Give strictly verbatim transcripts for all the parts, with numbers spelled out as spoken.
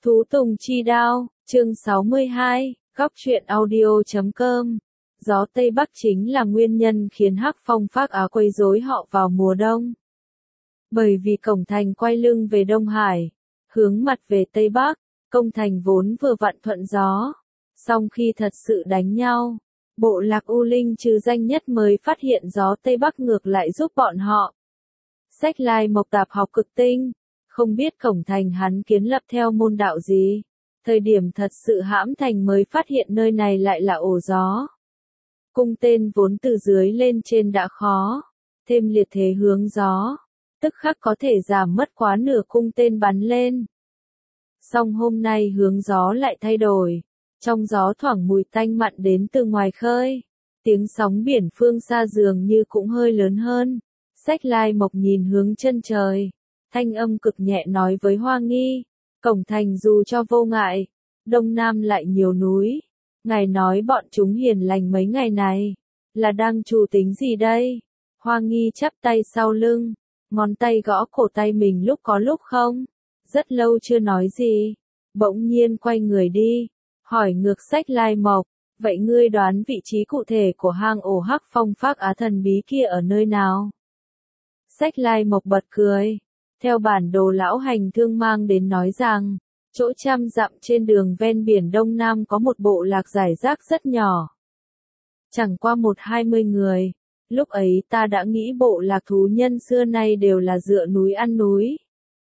Thú Tùng Chi Đao, chương sáu mươi hai, góc truyện audio chấm com. Gió Tây Bắc chính là nguyên nhân khiến Hắc Phong Phác Á quấy rối họ vào mùa đông. Bởi vì cổng thành quay lưng về Đông Hải, hướng mặt về Tây Bắc, công thành vốn vừa vặn thuận gió. Song khi thật sự đánh nhau, bộ lạc U Linh trừ danh nhất mới phát hiện gió Tây Bắc ngược lại giúp bọn họ. Sách Lai Mộc Tạp học cực tinh, không biết cổng thành hắn kiến lập theo môn đạo gì. Thời điểm thật sự hãm thành mới phát hiện nơi này lại là ổ gió. Cung tên vốn từ dưới lên trên đã khó, thêm liệt thế hướng gió, tức khắc có thể giảm mất quá nửa cung tên bắn lên. Song hôm nay hướng gió lại thay đổi, trong gió thoảng mùi tanh mặn đến từ ngoài khơi, tiếng sóng biển phương xa dường như cũng hơi lớn hơn. Sách Lai Mộc nhìn hướng chân trời, thanh âm cực nhẹ nói với Hoa Nghi, cổng thành dù cho vô ngại, đông nam lại nhiều núi. Ngài nói bọn chúng hiền lành mấy ngày này, là đang chủ tính gì đây? Hoa Nghi chắp tay sau lưng, ngón tay gõ cổ tay mình lúc có lúc không. Rất lâu chưa nói gì, bỗng nhiên quay người đi, hỏi ngược Sách Lai Mộc, vậy ngươi đoán vị trí cụ thể của hang ổ Hắc Phong Phác Á thần bí kia ở nơi nào? Sách Lai Mộc bật cười, theo bản đồ lão hành thương mang đến nói rằng, chỗ trăm dặm trên đường ven biển Đông Nam có một bộ lạc rải rác rất nhỏ. Chẳng qua một hai mươi người, lúc ấy ta đã nghĩ bộ lạc thú nhân xưa nay đều là dựa núi ăn núi.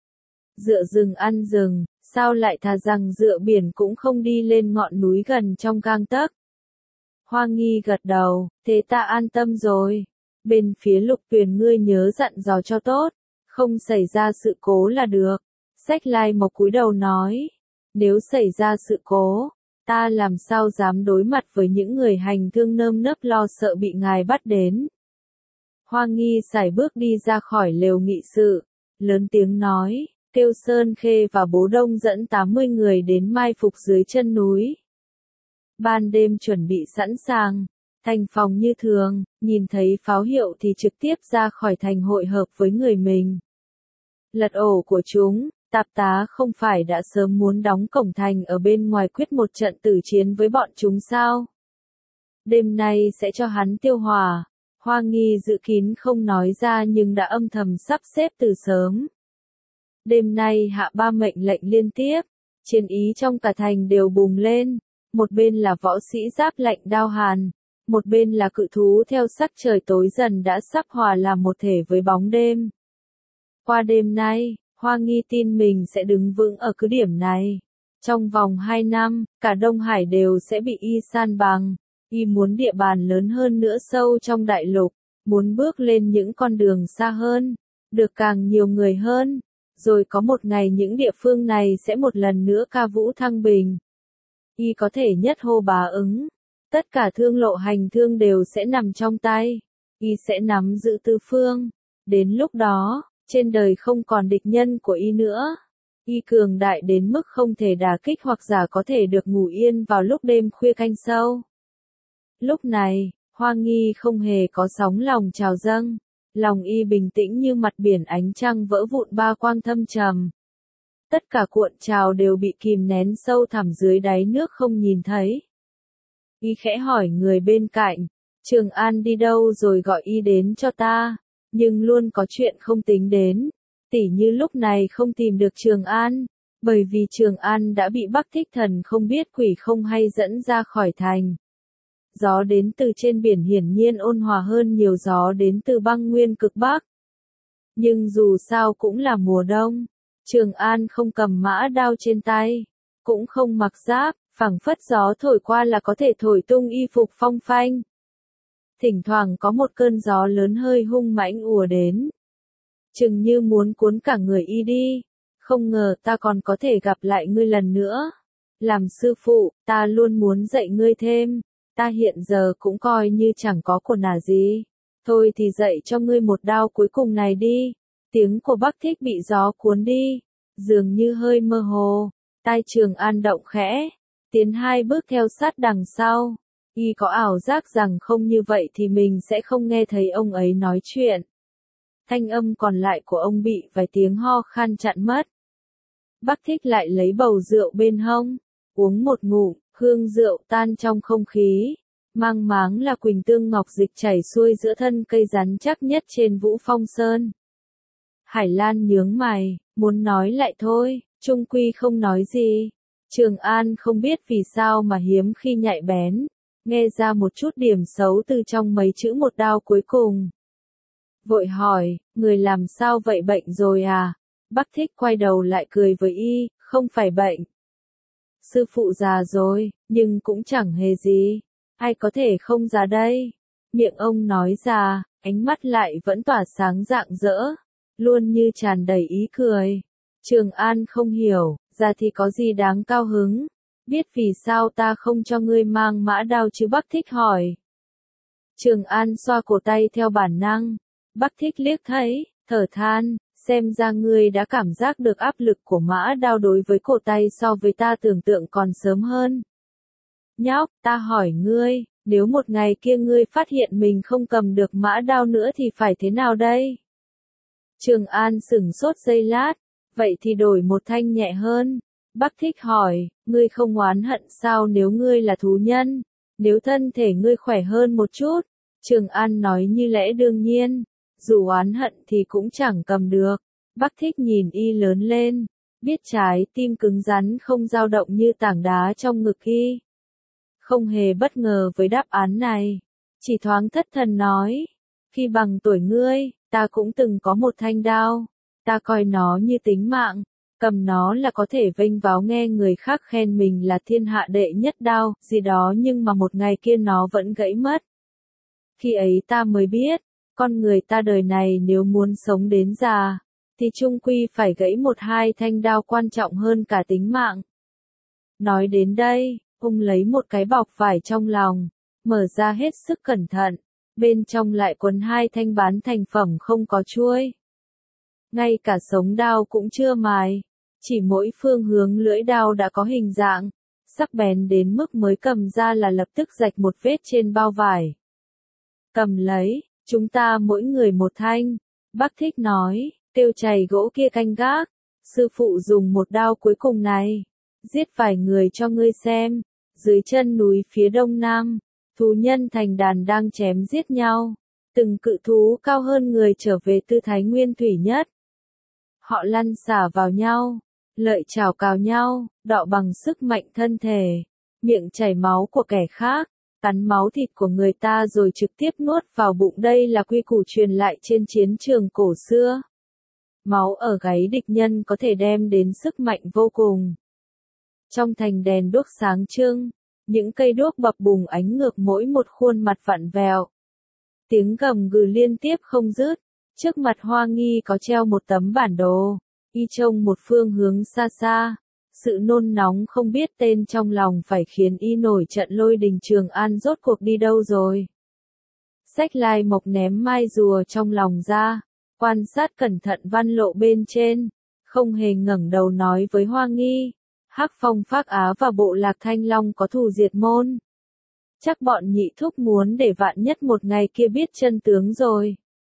Dựa rừng ăn rừng, sao lại thà rằng dựa biển cũng không đi lên ngọn núi gần trong gang tấc. Hoa Nghi gật đầu, thế ta an tâm rồi. Bên phía Lục Tuyền ngươi nhớ dặn dò cho tốt, không xảy ra sự cố là được. Sách Lai Mộc cúi đầu nói, nếu xảy ra sự cố, ta làm sao dám đối mặt với những người hành thương nơm nớp lo sợ bị ngài bắt đến. Hoa Nghi sải bước đi ra khỏi lều nghị sự, lớn tiếng nói, kêu Sơn Khê và Bố Đông dẫn tám mươi người đến mai phục dưới chân núi. Ban đêm chuẩn bị sẵn sàng, thành phòng như thường, nhìn thấy pháo hiệu thì trực tiếp ra khỏi thành hội hợp với người mình. Lật ổ của chúng, Tạp tá không phải đã sớm muốn đóng cổng thành ở bên ngoài quyết một trận tử chiến với bọn chúng sao? Đêm nay sẽ cho hắn tiêu hỏa. Hoa Nghi dự kín không nói ra nhưng đã âm thầm sắp xếp từ sớm. Đêm nay hạ ba mệnh lệnh liên tiếp, chiến ý trong cả thành đều bùng lên, một bên là võ sĩ giáp lạnh đao hàn, một bên là cự thú theo sắc trời tối dần đã sắp hòa làm một thể với bóng đêm. Qua đêm nay, Hoa Nghi tin mình sẽ đứng vững ở cứ điểm này. Trong vòng hai năm, cả Đông Hải đều sẽ bị y san bằng. Y muốn địa bàn lớn hơn nữa sâu trong đại lục, muốn bước lên những con đường xa hơn, được càng nhiều người hơn. Rồi có một ngày những địa phương này sẽ một lần nữa ca vũ thăng bình. Y có thể nhất hô bá ứng. Tất cả thương lộ hành thương đều sẽ nằm trong tay. Y sẽ nắm giữ tứ phương. Đến lúc đó, trên đời không còn địch nhân của y nữa. Y cường đại đến mức không thể đả kích hoặc giả có thể được ngủ yên vào lúc đêm khuya canh sâu. Lúc này, Hoa Nghi không hề có sóng lòng trào dâng. Lòng y bình tĩnh như mặt biển ánh trăng vỡ vụn ba quang thâm trầm. Tất cả cuộn trào đều bị kìm nén sâu thẳm dưới đáy nước không nhìn thấy. Y khẽ hỏi người bên cạnh, Trường An đi đâu rồi gọi y đến cho ta. Nhưng luôn có chuyện không tính đến, tỉ như lúc này không tìm được Trường An, bởi vì Trường An đã bị Bắc Thích Thần không biết quỷ không hay dẫn ra khỏi thành. Gió đến từ trên biển hiển nhiên ôn hòa hơn nhiều gió đến từ băng nguyên cực Bắc. Nhưng dù sao cũng là mùa đông, Trường An không cầm mã đao trên tay, cũng không mặc giáp, phảng phất gió thổi qua là có thể thổi tung y phục phong phanh. Thỉnh thoảng có một cơn gió lớn hơi hung mãnh ùa đến. Chừng như muốn cuốn cả người y đi. Không ngờ ta còn có thể gặp lại ngươi lần nữa. Làm sư phụ, ta luôn muốn dạy ngươi thêm. Ta hiện giờ cũng coi như chẳng có của nà gì. Thôi thì dạy cho ngươi một đao cuối cùng này đi. Tiếng của Bắc Thích bị gió cuốn đi. Dường như hơi mơ hồ. Tai Trường An động khẽ. Tiến hai bước theo sát đằng sau. Y có ảo giác rằng không như vậy thì mình sẽ không nghe thấy ông ấy nói chuyện. Thanh âm còn lại của ông bị vài tiếng ho khan chặn mất. Bắc Thích lại lấy bầu rượu bên hông, uống một ngụm, hương rượu tan trong không khí. Mang máng là quỳnh tương ngọc dịch chảy xuôi giữa thân cây rắn chắc nhất trên Vũ Phong Sơn. Hải Lan nhướng mày, muốn nói lại thôi, chung quy không nói gì. Trường An không biết vì sao mà hiếm khi nhạy bén, nghe ra một chút điểm xấu từ trong mấy chữ một đao cuối cùng. Vội hỏi, người làm sao vậy, bệnh rồi à? Bắc Thích quay đầu lại cười với y, không phải bệnh. Sư phụ già rồi, nhưng cũng chẳng hề gì. Ai có thể không già đây? Miệng ông nói già, ánh mắt lại vẫn tỏa sáng rạng rỡ, luôn như tràn đầy ý cười. Trường An không hiểu, già thì có gì đáng cao hứng? Biết vì sao ta không cho ngươi mang mã đao chứ? Bắc Thích hỏi. Trường An xoa cổ tay theo bản năng. Bắc Thích liếc thấy, thở than, xem ra ngươi đã cảm giác được áp lực của mã đao đối với cổ tay so với ta tưởng tượng còn sớm hơn. Nhóc, ta hỏi ngươi, nếu một ngày kia ngươi phát hiện mình không cầm được mã đao nữa thì phải thế nào đây? Trường An sửng sốt giây lát, vậy thì đổi một thanh nhẹ hơn. Bắc Thích hỏi, ngươi không oán hận sao nếu ngươi là thú nhân, nếu thân thể ngươi khỏe hơn một chút? Trường An nói như lẽ đương nhiên, dù oán hận thì cũng chẳng cầm được. Bắc Thích nhìn y lớn lên, biết trái tim cứng rắn không dao động như tảng đá trong ngực y. Không hề bất ngờ với đáp án này, chỉ thoáng thất thần nói, khi bằng tuổi ngươi, ta cũng từng có một thanh đao, ta coi nó như tính mạng, cầm nó là có thể vênh váo nghe người khác khen mình là thiên hạ đệ nhất đao, gì đó, nhưng mà một ngày kia nó vẫn gãy mất. Khi ấy ta mới biết, con người ta đời này nếu muốn sống đến già, thì chung quy phải gãy một hai thanh đao quan trọng hơn cả tính mạng. Nói đến đây, ông lấy một cái bọc vải trong lòng, mở ra hết sức cẩn thận, bên trong lại quấn hai thanh bán thành phẩm không có chuôi. Ngay cả sống đao cũng chưa mài, chỉ mỗi phương hướng lưỡi đao đã có hình dạng, sắc bén đến mức mới cầm ra là lập tức rạch một vết trên bao vải. Cầm lấy, chúng ta mỗi người một thanh, Bắc Thích nói, tiêu chày gỗ kia canh gác, sư phụ dùng một đao cuối cùng này, giết vài người cho ngươi xem. Dưới chân núi phía đông nam, thú nhân thành đàn đang chém giết nhau, từng cự thú cao hơn người trở về tư thái nguyên thủy nhất. Họ lăn xả vào nhau, lợi chảo cào nhau, đọ bằng sức mạnh thân thể, miệng chảy máu của kẻ khác, cắn máu thịt của người ta rồi trực tiếp nuốt vào bụng. Đây là quy củ truyền lại trên chiến trường cổ xưa. Máu ở gáy địch nhân có thể đem đến sức mạnh vô cùng. Trong thành đèn đuốc sáng trưng, những cây đuốc bập bùng ánh ngược mỗi một khuôn mặt vặn vẹo. Tiếng gầm gừ liên tiếp không dứt, trước mặt Hoa Nghi có treo một tấm bản đồ, y trông một phương hướng xa xa. Sự nôn nóng không biết tên trong lòng phải khiến y nổi trận lôi đình. Trường An rốt cuộc đi đâu rồi? Xách Lai Mộc ném mai rùa trong lòng ra, quan sát cẩn thận văn lộ bên trên, không hề ngẩng đầu nói với Hoa Nghi. Hắc Phong Phác Á và bộ lạc Thanh Long có thù diệt môn. Chắc bọn nhị thúc muốn để vạn nhất một ngày kia biết chân tướng rồi,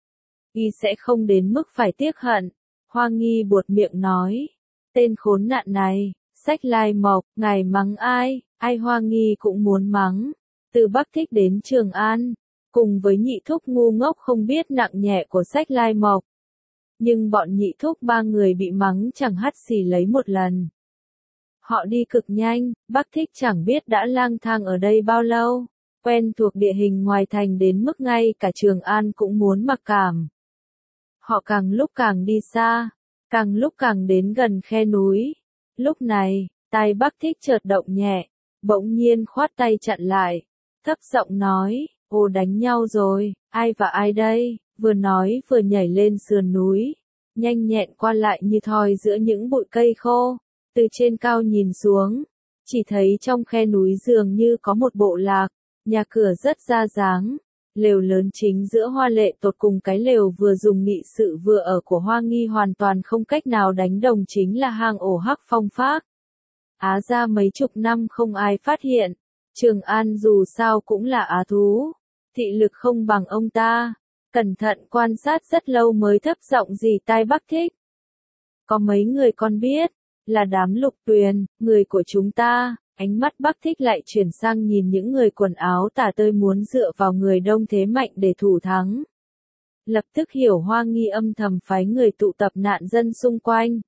y sẽ không đến mức phải tiếc hận. Hoa Nghi buột miệng nói, tên khốn nạn này, Xách Lai Mộc, ngài mắng ai? Ai? Hoa Nghi cũng muốn mắng. Từ Bắc Thích đến Trường An, cùng với nhị thúc ngu ngốc không biết nặng nhẹ của Xách Lai Mộc. Nhưng bọn nhị thúc ba người bị mắng chẳng hắt xì lấy một lần. Họ đi cực nhanh, Bắc Thích chẳng biết đã lang thang ở đây bao lâu, quen thuộc địa hình ngoài thành đến mức ngay cả Trường An cũng muốn mặc cảm. Họ càng lúc càng đi xa, càng lúc càng đến gần khe núi. Lúc này, tai Bắc Thích chợt động nhẹ, bỗng nhiên khoát tay chặn lại, thấp giọng nói, ồ đánh nhau rồi, ai và ai đây? Vừa nói vừa nhảy lên sườn núi, nhanh nhẹn qua lại như thoi giữa những bụi cây khô. Từ trên cao nhìn xuống, chỉ thấy trong khe núi dường như có một bộ lạc, nhà cửa rất ra dáng, lều lớn chính giữa hoa lệ tột cùng. Cái lều vừa dùng nghị sự vừa ở của Hoa Nghi hoàn toàn không cách nào đánh đồng, chính là hang ổ Hắc Phong Phác Á ra mấy chục năm không ai phát hiện. Trường An dù sao cũng là á thú, thị lực không bằng ông ta, cẩn thận quan sát rất lâu mới thấp giọng dì tai Bắc Thích. Có mấy người con biết, là đám Lục Tuyền, người của chúng ta. Ánh mắt Bắc Thích lại chuyển sang nhìn những người quần áo tả tơi muốn dựa vào người đông thế mạnh để thủ thắng. Lập tức Hiểu Hoa Nghi âm thầm phái người tụ tập nạn dân xung quanh.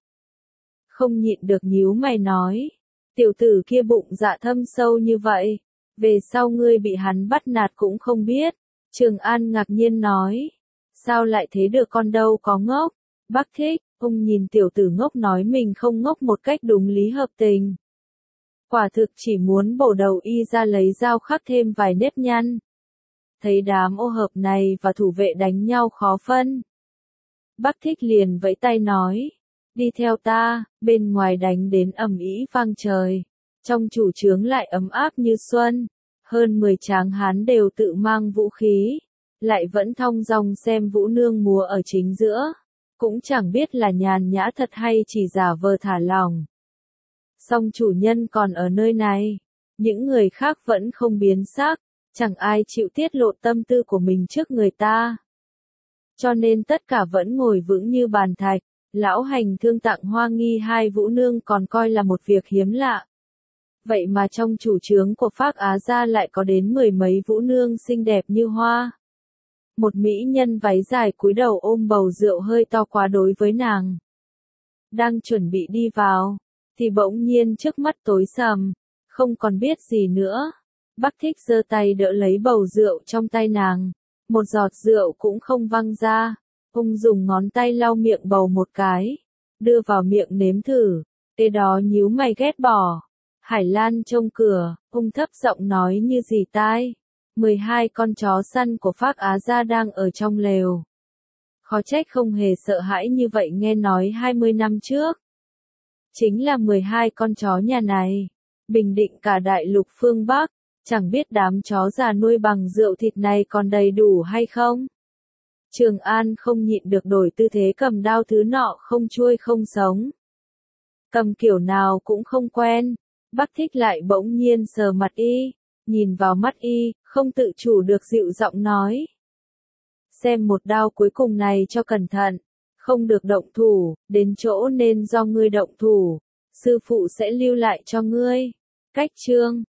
Không nhịn được nhíu mày nói, tiểu tử kia bụng dạ thâm sâu như vậy, về sau ngươi bị hắn bắt nạt cũng không biết. Trường An ngạc nhiên nói, sao lại thế được, con đâu có ngốc. Bắc Thích, ông nhìn tiểu tử ngốc nói mình không ngốc một cách đúng lý hợp tình. Quả thực chỉ muốn bổ đầu y ra lấy dao khắc thêm vài nếp nhăn. Thấy đám ô hợp này và thủ vệ đánh nhau khó phân. Bắc Thích liền vẫy tay nói, đi theo ta. Bên ngoài đánh đến ầm ĩ vang trời. Trong chủ trướng lại ấm áp như xuân. Hơn mười tráng hán đều tự mang vũ khí. Lại vẫn thong dong xem vũ nương múa ở chính giữa. Cũng chẳng biết là nhàn nhã thật hay chỉ giả vờ thả lỏng. Song chủ nhân còn ở nơi này. Những người khác vẫn không biến sắc. Chẳng ai chịu tiết lộ tâm tư của mình trước người ta. Cho nên tất cả vẫn ngồi vững như bàn thạch. Lão Hành thương tặng Hoa Nghi hai vũ nương còn coi là một việc hiếm lạ. Vậy mà trong chủ trướng của Phác Á Gia lại có đến mười mấy vũ nương xinh đẹp như hoa. Một mỹ nhân váy dài cúi đầu ôm bầu rượu hơi to quá đối với nàng. Đang chuẩn bị đi vào, thì bỗng nhiên trước mắt tối sầm, không còn biết gì nữa. Bắc Thích giơ tay đỡ lấy bầu rượu trong tay nàng, một giọt rượu cũng không văng ra. Ông dùng ngón tay lau miệng bầu một cái, đưa vào miệng nếm thử, kế đó nhíu mày ghét bỏ. Hải Lan trông cửa, ông thấp giọng nói như dì tai. mười hai con chó săn của Phác Á Gia đang ở trong lều. Khó trách không hề sợ hãi như vậy, nghe nói hai mươi năm trước. Chính là mười hai con chó nhà này. Bình định cả đại lục phương Bắc, chẳng biết đám chó già nuôi bằng rượu thịt này còn đầy đủ hay không? Trường An không nhịn được đổi tư thế cầm đao, thứ nọ không chuôi không sống. Cầm kiểu nào cũng không quen. Bắc Thích lại bỗng nhiên sờ mặt y, nhìn vào mắt y, không tự chủ được dịu giọng nói. Xem một đao cuối cùng này cho cẩn thận, không được động thủ, đến chỗ nên do ngươi động thủ, sư phụ sẽ lưu lại cho ngươi. Cách chương